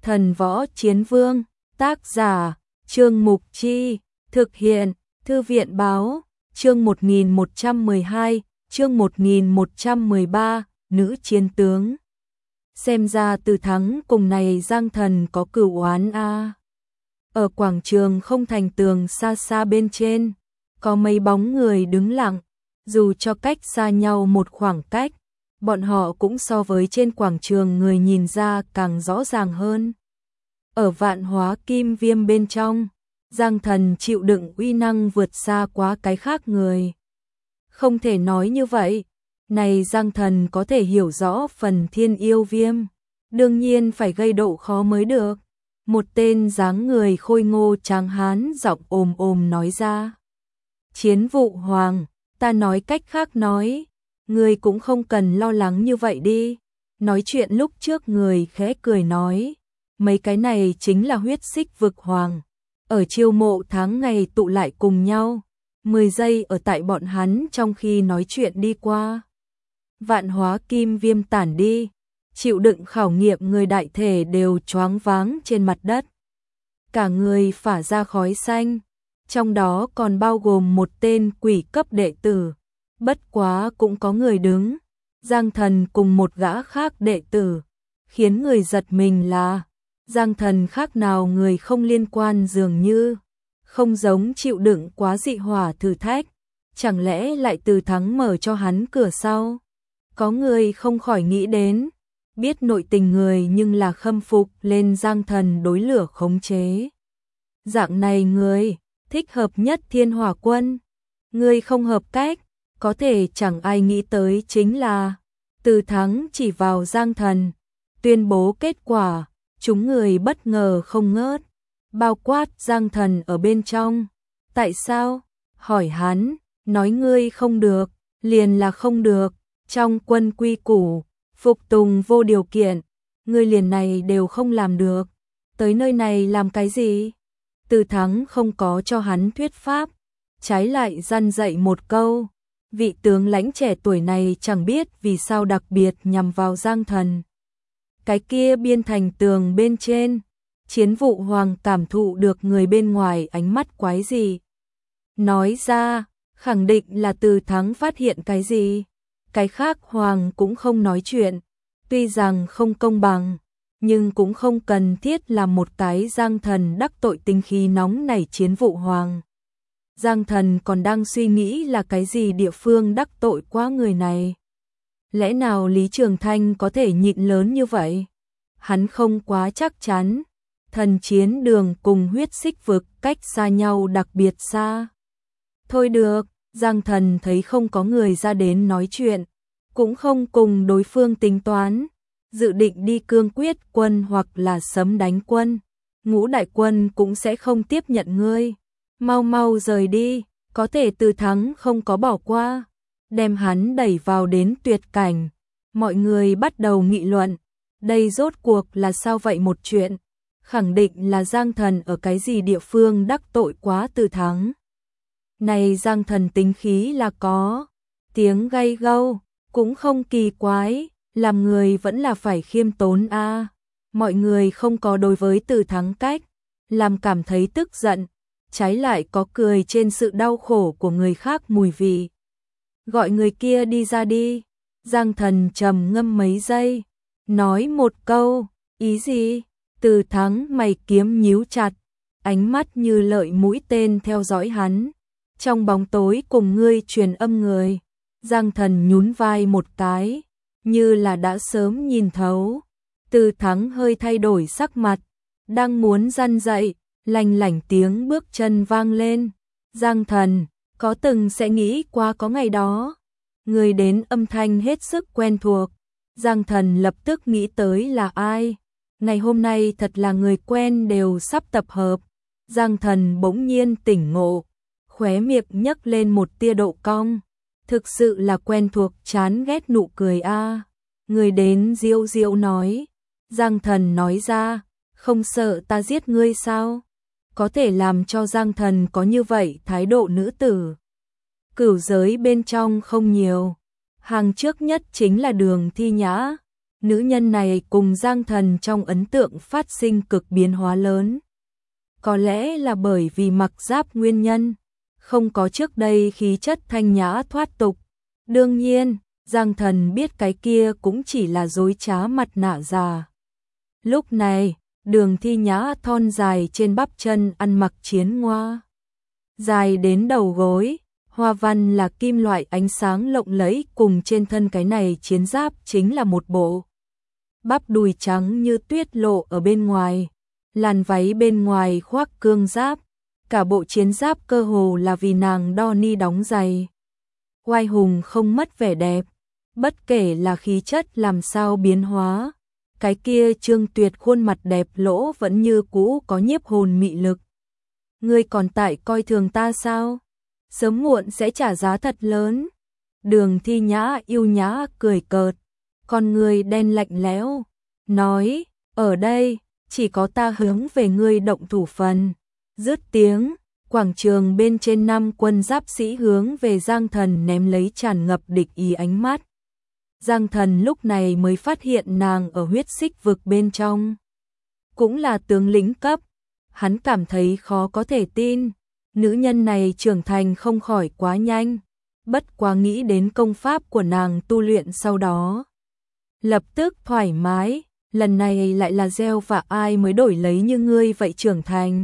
Thần Võ Chiến Vương, tác giả, Trương Mục Chi, thực hiện, Thư viện Báo, chương 1112, chương 1113, nữ chiến tướng. Xem ra Từ Thắng cùng này Giang Thần có cửu oán a. Ở quảng trường không thành tường xa xa bên trên, có mấy bóng người đứng lặng, dù cho cách xa nhau một khoảng cách, bọn họ cũng so với trên quảng trường người nhìn ra càng rõ ràng hơn. Ở Vạn Hóa Kim Viêm bên trong, Giang Thần chịu đựng uy năng vượt xa quá cái khác người. Không thể nói như vậy, này Giang Thần có thể hiểu rõ phần thiên yêu viêm, đương nhiên phải gây độ khó mới được. Một tên dáng người khôi ngô tráng hán giọng ồm ồm nói ra. Chiến Vụ Hoàng, ta nói cách khác nói, người cũng không cần lo lắng như vậy đi. Nói chuyện lúc trước người khẽ cười nói, mấy cái này chính là huyết xích vực hoàng. Ở chiêu mộ tháng ngày tụ lại cùng nhau, 10 giây ở tại bọn hắn trong khi nói chuyện đi qua. Vạn Hóa Kim Viêm tản đi, chịu đựng khảo nghiệm người đại thể đều choáng váng trên mặt đất. Cả người phả ra khói xanh, trong đó còn bao gồm một tên quỷ cấp đệ tử. Bất quá cũng có người đứng, Giang Thần cùng một gã khác đệ tử, khiến người giật mình là Giang Thần khác nào người không liên quan dường như, không giống chịu đựng quá dị hỏa thử thách, chẳng lẽ lại Từ Thắng mở cho hắn cửa sau? Có người không khỏi nghĩ đến, biết nội tình người nhưng là khâm phục lên Giang Thần đối lửa khống chế. Dạng này người, thích hợp nhất Thiên Hỏa Quân, người không hợp cách, có thể chẳng ai nghĩ tới chính là Từ Thắng chỉ vào Giang Thần, tuyên bố kết quả, chúng người bất ngờ không ngớt, bao quát Giang Thần ở bên trong. Tại sao? Hỏi hắn, nói ngươi không được, liền là không được, trong quân quy củ, phục tùng vô điều kiện, ngươi liền này đều không làm được, tới nơi này làm cái gì? Từ Thắng không có cho hắn thuyết pháp, trái lại răn dạy một câu. Vị tướng lãnh trẻ tuổi này chẳng biết vì sao đặc biệt nhằm vào Giang Thần. Cái kia biên thành tường bên trên, Chiến Vụ Hoàng cảm thụ được người bên ngoài ánh mắt quái gì. Nói ra, khẳng định là Từ Thắng phát hiện cái gì. Cái khác Hoàng cũng không nói chuyện, tuy rằng không công bằng, nhưng cũng không cần thiết là một cái Giang Thần đắc tội tính khí nóng nảy Chiến Vụ Hoàng. Giang Thần còn đang suy nghĩ là cái gì địa phương đắc tội quá người này. Lẽ nào Lý Trường Thanh có thể nhịn lớn như vậy? Hắn không quá chắc chắn. Thần chiến đường cùng huyết xích vực cách xa nhau đặc biệt xa. Thôi được, Giang Thần thấy không có người ra đến nói chuyện, cũng không cùng đối phương tính toán, dự định đi cương quyết quân hoặc là sấm đánh quân. Ngũ đại quân cũng sẽ không tiếp nhận ngươi. Mau mau rời đi, có thể Từ Thắng không có bỏ qua, đem hắn đẩy vào đến tuyệt cảnh. Mọi người bắt đầu nghị luận, đây rốt cuộc là sao vậy một chuyện, khẳng định là Giang Thần ở cái gì địa phương đắc tội quá Từ Thắng. Này Giang Thần tính khí là có, tiếng gay gâu, cũng không kỳ quái, làm người vẫn là phải khiêm tốn a. Mọi người không có đối với Từ Thắng cách, làm cảm thấy tức giận. Trái lại có cười trên sự đau khổ của người khác mùi vị. Gọi người kia đi ra đi. Giang Thần trầm ngâm mấy giây, nói một câu, ý gì? Từ Thắng mày kiếm nhíu chặt, ánh mắt như lợi mũi tên theo dõi hắn. Trong bóng tối cùng ngươi truyền âm người. Giang Thần nhún vai một cái, như là đã sớm nhìn thấu. Từ Thắng hơi thay đổi sắc mặt, đang muốn răn dậy. Lành lảnh tiếng bước chân vang lên. Giang Thần, có từng sẽ nghĩ qua có ngày đó. Người đến âm thanh hết sức quen thuộc. Giang Thần lập tức nghĩ tới là ai. Ngày hôm nay thật là người quen đều sắp tập hợp. Giang Thần bỗng nhiên tỉnh ngộ, khóe miệng nhấc lên một tia độ cong. Thực sự là quen thuộc, chán ghét nụ cười a. Người đến diêu diêu nói. Giang Thần nói ra, không sợ ta giết ngươi sao? Có thể làm cho Giang Thần có như vậy thái độ nữ tử. Cửu giới bên trong không nhiều, hàng trước nhất chính là Đường Thi Nhã. nữ nhân này cùng Giang Thần trong ấn tượng phát sinh cực biến hóa lớn. Có lẽ là bởi vì mặc giáp nguyên nhân, không có trước đây khí chất thanh nhã thoát tục. Đương nhiên, Giang Thần biết cái kia cũng chỉ là dối trá mặt nạ già. Lúc này, Đường Thi Nhã thon dài trên bắp chân ăn mặc chiến ngoa. Dài đến đầu gối, hoa văn là kim loại ánh sáng lộng lẫy, cùng trên thân cái này chiến giáp chính là một bộ bắp đùi trắng như tuyết lộ ở bên ngoài, làn váy bên ngoài khoác cương giáp, cả bộ chiến giáp cơ hồ là vì nàng đo ni đóng giày. Oai hùng không mất vẻ đẹp, bất kể là khí chất làm sao biến hóa, cái kia Trương Tuyệt khuôn mặt đẹp lỗ vẫn như cũ có nhiếp hồn mị lực. Ngươi còn tại coi thường ta sao? Sớm muộn sẽ trả giá thật lớn. Đường Thi Nhã yêu nhã cười cợt, con người đen lạnh lẽo, nói, ở đây, chỉ có ta hướng về ngươi động thủ phần. Dứt tiếng, quảng trường bên trên 5 quân giáp sĩ hướng về Giang Thần ném lấy tràn ngập địch ý ánh mắt. Giang Thần lúc này mới phát hiện nàng ở huyết xích vực bên trong. Cũng là tướng lĩnh cấp, hắn cảm thấy khó có thể tin. Nữ nhân này trưởng thành không khỏi quá nhanh, bất quá nghĩ đến công pháp của nàng tu luyện sau đó. Lập tức thoải mái, lần này lại là gieo và ai mới đổi lấy như ngươi vậy trưởng thành.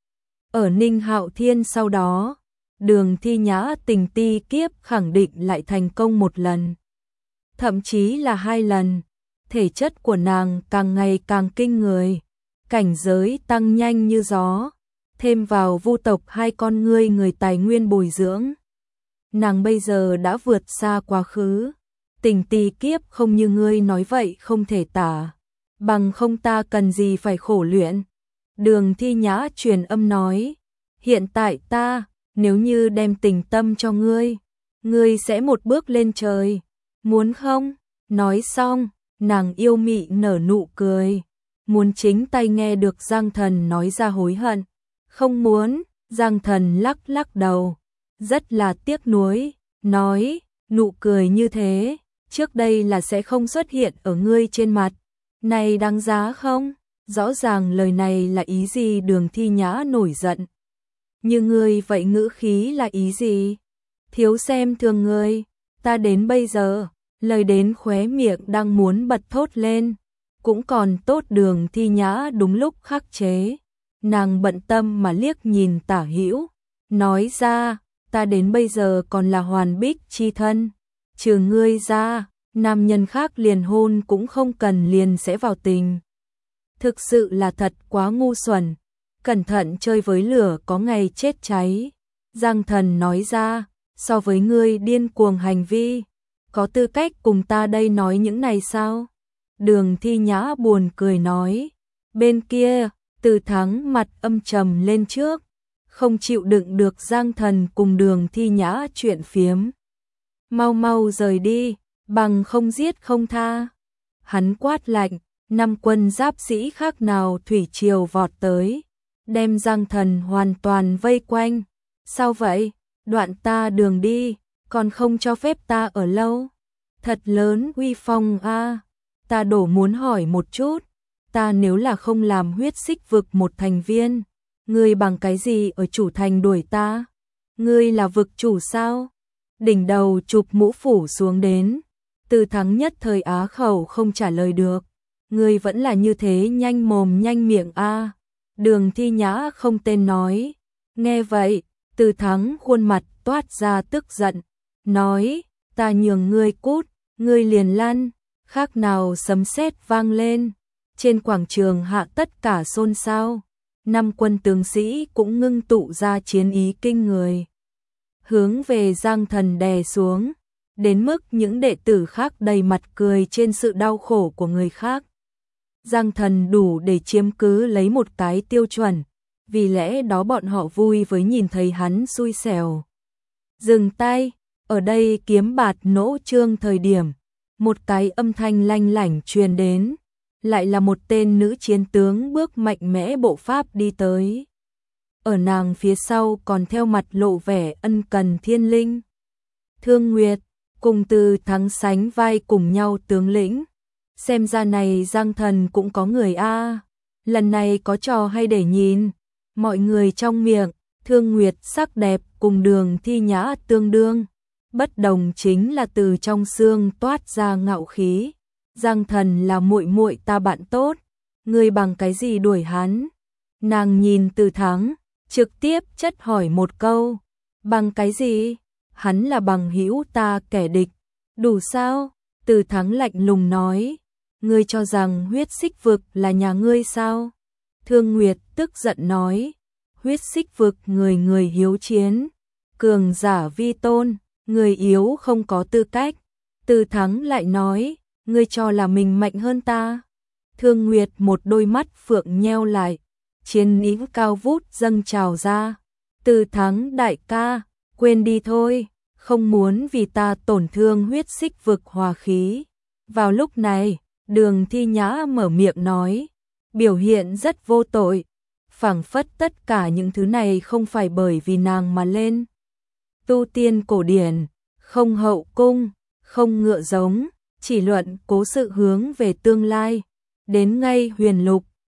Ở Ninh Hạo Thiên sau đó, Đường Thi Nhã tình ti kiếp khẳng định lại thành công một lần. Thậm chí là 2 lần, thể chất của nàng càng ngày càng kinh người, cảnh giới tăng nhanh như gió, thêm vào vu tộc 2 con ngươi người tài nguyên bồi dưỡng. Nàng bây giờ đã vượt xa quá khứ, tình ti kiếp không như ngươi nói vậy không thể tả, bằng không ta cần gì phải khổ luyện. Đường Thi Nhã truyền âm nói, hiện tại ta, nếu như đem tình tâm cho ngươi, ngươi sẽ một bước lên trời, muốn không? Nói xong, nàng yêu mị nở nụ cười, muốn chính tay nghe được Giang Thần nói ra hối hận. Không muốn, Giang Thần lắc lắc đầu, rất là tiếc nuối, nói, nụ cười như thế, trước đây là sẽ không xuất hiện ở ngươi trên mặt, này đáng giá không? Rõ ràng lời này là ý gì? Đường Thi Nhã nổi giận. Như ngươi vậy ngữ khí là ý gì? Thiếu xem thường ngươi, ta đến bây giờ, lời đến khóe miệng đang muốn bật thốt lên, cũng còn tốt Đường Thi Nhã đúng lúc khắc chế. Nàng bận tâm mà liếc nhìn Tả Hữu, nói ra, ta đến bây giờ còn là hoàn bích chi thân, trừ ngươi ra, nam nhân khác liền hôn cũng không cần liền sẽ vào tình. Thực sự là thật quá ngu xuẩn, cẩn thận chơi với lửa có ngày chết cháy. Giang Thần nói ra, so với ngươi điên cuồng hành vi, có tư cách cùng ta đây nói những này sao? Đường Thi Nhã buồn cười nói, bên kia, Từ Thắng mặt âm trầm lên trước, không chịu đựng được Giang Thần cùng Đường Thi Nhã chuyện phiếm. Mau mau rời đi, bằng không giết không tha. Hắn quát lạnh, 5 quân giáp sĩ khác nào thủy triều vọt tới, đem Giang Thần hoàn toàn vây quanh. Sao vậy? Đoạn ta đường đi, còn không cho phép ta ở lâu. Thật lớn uy phong a. Ta đổ muốn hỏi một chút, ta nếu là không làm huyết xích vực một thành viên, ngươi bằng cái gì ở chủ thành đuổi ta? Ngươi là vực chủ sao? Đỉnh đầu chụp mũ phủ xuống đến, Từ Thắng nhất thời á khẩu không trả lời được. Ngươi vẫn là như thế nhanh mồm nhanh miệng a. Đường Thi Nhã không tên nói. Nghe vậy, Từ Thắng khuôn mặt toát ra tức giận, nói, ta nhường ngươi cút, ngươi liền lăn. Khác nào sấm sét vang lên, trên quảng trường hạ tất cả xôn xao. 5 quân tướng sĩ cũng ngưng tụ ra chiến ý kinh người, hướng về Giang Thần đè xuống, đến mức những đệ tử khác đầy mặt cười trên sự đau khổ của người khác. Giang Thần đủ để chiếm cứ lấy một cái tiêu chuẩn, vì lẽ đó bọn họ vui với nhìn thấy hắn xui xẻo. Dừng tay, ở đây kiếm bạt nỗ trương thời điểm, một cái âm thanh lanh lảnh truyền đến, lại là một tên nữ chiến tướng bước mạnh mẽ bộ pháp đi tới. Ở nàng phía sau còn theo mặt lộ vẻ ân cần Thiên Linh, Thương Nguyệt, cùng Từ Thắng sánh vai cùng nhau tướng lĩnh. xem ra này Giang Thần cũng có người a. Lần này có trò hay để nhìn. Mọi người trong miệng, Thương Nguyệt sắc đẹp cùng Đường Thi Nhã tương đương. Bất đồng chính là từ trong xương toát ra ngạo khí. Giang Thần là muội muội ta bạn tốt, ngươi bằng cái gì đuổi hắn? Nàng nhìn Từ Thắng, trực tiếp chất hỏi một câu, bằng cái gì? Hắn là bằng hữu ta kẻ địch, đủ sao? Từ Thắng lạnh lùng nói, ngươi cho rằng Huyết Xích Vực là nhà ngươi sao? Thương Nguyệt tức giận nói, Huyết Xích Vực người người hiếu chiến, cường giả vi tôn, người yếu không có tư cách. Từ Thắng lại nói, ngươi cho là mình mạnh hơn ta? Thương Nguyệt một đôi mắt phượng nheo lại, chiến ý cao vút dâng trào ra. Từ Thắng đại ca, quên đi thôi, không muốn vì ta tổn thương Huyết Xích Vực hòa khí. Vào lúc này, Đường Thi Nhã mở miệng nói, biểu hiện rất vô tội, phảng phất tất cả những thứ này không phải bởi vì nàng mà lên. Tu tiên cổ điển, không hậu cung, không ngựa giống, chỉ luận cố sự hướng về tương lai. Đến ngay Huyền Lục,